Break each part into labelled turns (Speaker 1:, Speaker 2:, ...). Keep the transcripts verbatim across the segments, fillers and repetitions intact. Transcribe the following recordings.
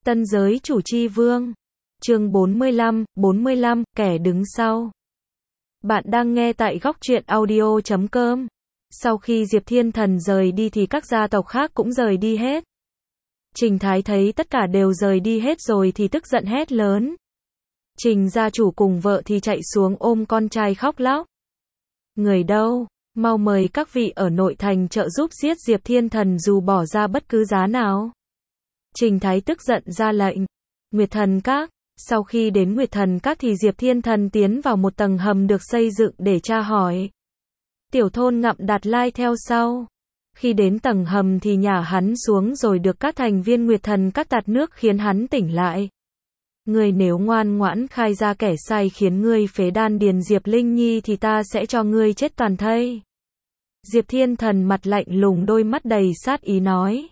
Speaker 1: Tân giới chủ chi vương. Chương bốn mươi lăm, bốn mươi lăm, kẻ đứng sau. Bạn đang nghe tại góc truyện audio chấm com. Sau khi Diệp Thiên Thần rời đi thì các gia tộc khác cũng rời đi hết. Trình Thái thấy tất cả đều rời đi hết rồi thì tức giận hét lớn. Trình gia chủ cùng vợ thì chạy xuống ôm con trai khóc lóc. Người đâu? Mau mời các vị ở nội thành trợ giúp giết Diệp Thiên Thần dù bỏ ra bất cứ giá nào. Trình Thái tức giận ra lệnh. Nguyệt Thần Các. Sau khi đến Nguyệt Thần Các thì Diệp Thiên Thần tiến vào một tầng hầm được xây dựng để tra hỏi. Tiểu thôn Ngậm Đạt Lai theo sau. Khi đến tầng hầm thì nhả hắn xuống rồi được các thành viên Nguyệt Thần Các tạt nước khiến hắn tỉnh lại. Ngươi nếu ngoan ngoãn khai ra kẻ sai khiến ngươi phế đan điền Diệp Linh Nhi thì ta sẽ cho ngươi chết toàn thây. Diệp Thiên Thần mặt lạnh lùng đôi mắt đầy sát ý nói.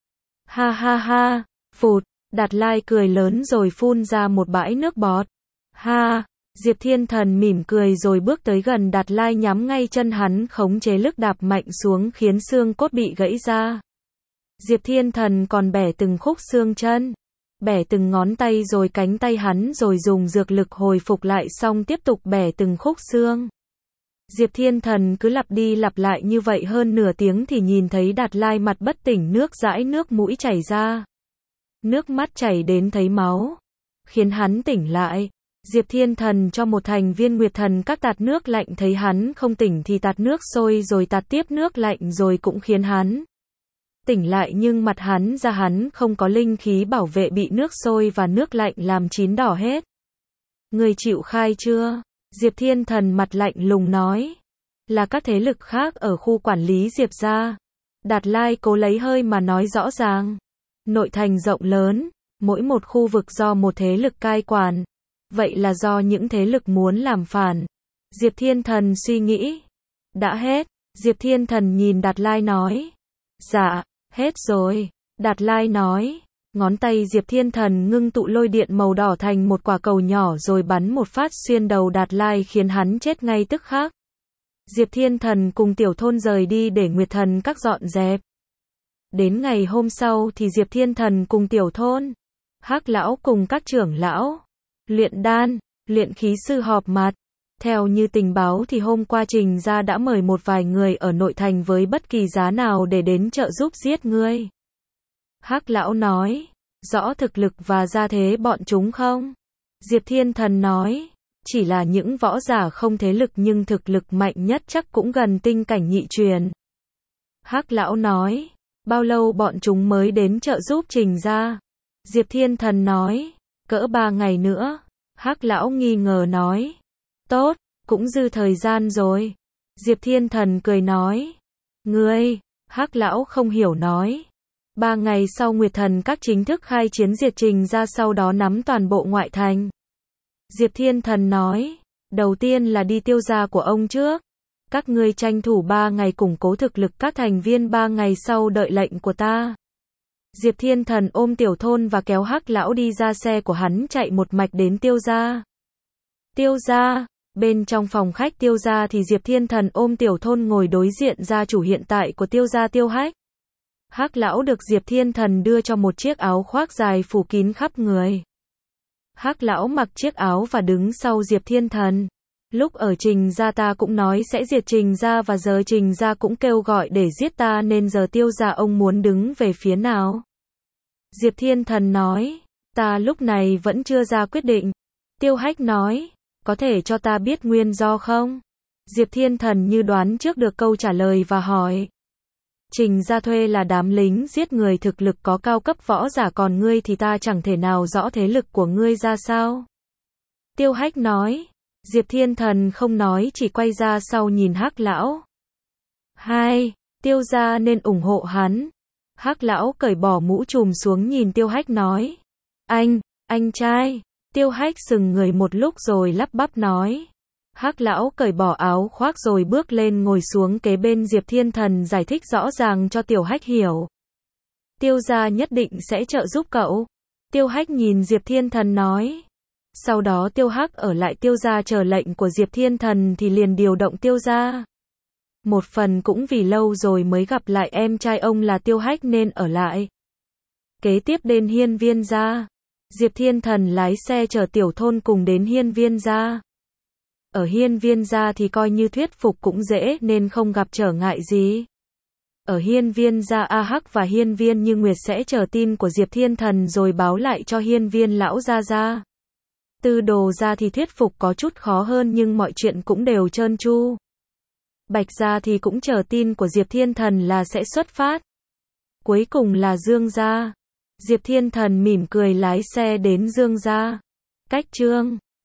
Speaker 1: Ha ha ha, phụt, Đạt Lai cười lớn rồi phun ra một bãi nước bọt. Ha, Diệp Thiên Thần mỉm cười rồi bước tới gần Đạt Lai nhắm ngay chân hắn khống chế lực đạp mạnh xuống khiến xương cốt bị gãy ra. Diệp Thiên Thần còn bẻ từng khúc xương chân, bẻ từng ngón tay rồi cánh tay hắn rồi dùng dược lực hồi phục lại xong tiếp tục bẻ từng khúc xương. Diệp Thiên Thần cứ lặp đi lặp lại như vậy hơn nửa tiếng thì nhìn thấy Đạt Lai mặt bất tỉnh nước dãi nước mũi chảy ra. Nước mắt chảy đến thấy máu, khiến hắn tỉnh lại. Diệp Thiên Thần cho một thành viên Nguyệt Thần Các tạt nước lạnh thấy hắn không tỉnh thì tạt nước sôi rồi tạt tiếp nước lạnh rồi cũng khiến hắn tỉnh lại nhưng mặt hắn da hắn không có linh khí bảo vệ bị nước sôi và nước lạnh làm chín đỏ hết. Người chịu khai chưa? Diệp Thiên Thần mặt lạnh lùng nói. Là các thế lực khác ở khu quản lý Diệp gia. Đạt Lai cố lấy hơi mà nói rõ ràng. Nội thành rộng lớn, mỗi một khu vực do một thế lực cai quản. Vậy là do những thế lực muốn làm phản. Diệp Thiên Thần suy nghĩ. Đã hết. Diệp Thiên Thần nhìn Đạt Lai nói. Dạ, hết rồi. Đạt Lai nói. Ngón tay Diệp Thiên Thần ngưng tụ lôi điện màu đỏ thành một quả cầu nhỏ rồi bắn một phát xuyên đầu Đạt Lai khiến hắn chết ngay tức khắc. Diệp Thiên Thần cùng tiểu thôn rời đi để Nguyệt Thần Các dọn dẹp. Đến ngày hôm sau thì Diệp Thiên Thần cùng tiểu thôn, Hắc lão cùng các trưởng lão, luyện đan, luyện khí sư họp mặt. Theo như tình báo thì hôm qua Trình gia đã mời một vài người ở nội thành với bất kỳ giá nào để đến trợ giúp giết ngươi. Hắc lão nói, rõ thực lực và gia thế bọn chúng không? Diệp Thiên Thần nói, chỉ là những võ giả không thế lực nhưng thực lực mạnh nhất chắc cũng gần tinh cảnh nhị truyền. Hắc lão nói, bao lâu bọn chúng mới đến trợ giúp Trình gia? Diệp Thiên Thần nói, cỡ ba ngày nữa. Hắc lão nghi ngờ nói, tốt, cũng dư thời gian rồi. Diệp Thiên Thần cười nói, ngươi, Hắc lão không hiểu nói. Ba ngày sau Nguyệt Thần Các chính thức khai chiến diệt Trình gia sau đó nắm toàn bộ ngoại thành. Diệp Thiên Thần nói, đầu tiên là đi tiêu gia của ông trước. Các ngươi tranh thủ ba ngày củng cố thực lực các thành viên ba ngày sau đợi lệnh của ta. Diệp Thiên Thần ôm tiểu thôn và kéo Hắc lão đi ra xe của hắn chạy một mạch đến tiêu gia. Tiêu gia, bên trong phòng khách tiêu gia thì Diệp Thiên Thần ôm tiểu thôn ngồi đối diện gia chủ hiện tại của tiêu gia Tiêu Hách. Hắc lão được Diệp Thiên Thần đưa cho một chiếc áo khoác dài phủ kín khắp người. Hắc lão mặc chiếc áo và đứng sau Diệp Thiên Thần. Lúc ở Trình gia ta cũng nói sẽ diệt Trình gia và giờ Trình gia cũng kêu gọi để giết ta nên giờ tiêu gia ông muốn đứng về phía nào? Diệp Thiên Thần nói, ta lúc này vẫn chưa ra quyết định. Tiêu Hách nói, có thể cho ta biết nguyên do không? Diệp Thiên Thần như đoán trước được câu trả lời và hỏi. Trình gia thuê là đám lính giết người thực lực có cao cấp võ giả còn ngươi thì ta chẳng thể nào rõ thế lực của ngươi ra sao. Tiêu Hách nói. Diệp Thiên Thần không nói chỉ quay ra sau nhìn Hắc lão. Hai, tiêu gia nên ủng hộ hắn. Hắc lão cởi bỏ mũ trùm xuống nhìn Tiêu Hách nói. Anh, anh trai. Tiêu Hách sừng người một lúc rồi lắp bắp nói. Hắc lão cởi bỏ áo khoác rồi bước lên ngồi xuống kế bên Diệp Thiên Thần giải thích rõ ràng cho Tiểu Hách hiểu. Tiêu gia nhất định sẽ trợ giúp cậu. Tiêu Hách nhìn Diệp Thiên Thần nói. Sau đó Tiêu Hắc ở lại tiêu gia chờ lệnh của Diệp Thiên Thần thì liền điều động tiêu gia. Một phần cũng vì lâu rồi mới gặp lại em trai ông là Tiêu Hách nên ở lại. Kế tiếp đến Hiên Viên gia. Diệp Thiên Thần lái xe chở Tiểu Thôn cùng đến Hiên Viên gia. Ở Hiên Viên gia thì coi như thuyết phục cũng dễ nên không gặp trở ngại gì. Ở Hiên Viên gia A Hắc và Hiên Viên Như Nguyệt sẽ chờ tin của Diệp Thiên Thần rồi báo lại cho Hiên Viên lão gia gia. Tư Đồ gia thì thuyết phục có chút khó hơn nhưng mọi chuyện cũng đều trơn tru. Bạch gia thì cũng chờ tin của Diệp Thiên Thần là sẽ xuất phát. Cuối cùng là Dương gia. Diệp Thiên Thần mỉm cười lái xe đến Dương gia. Cách chương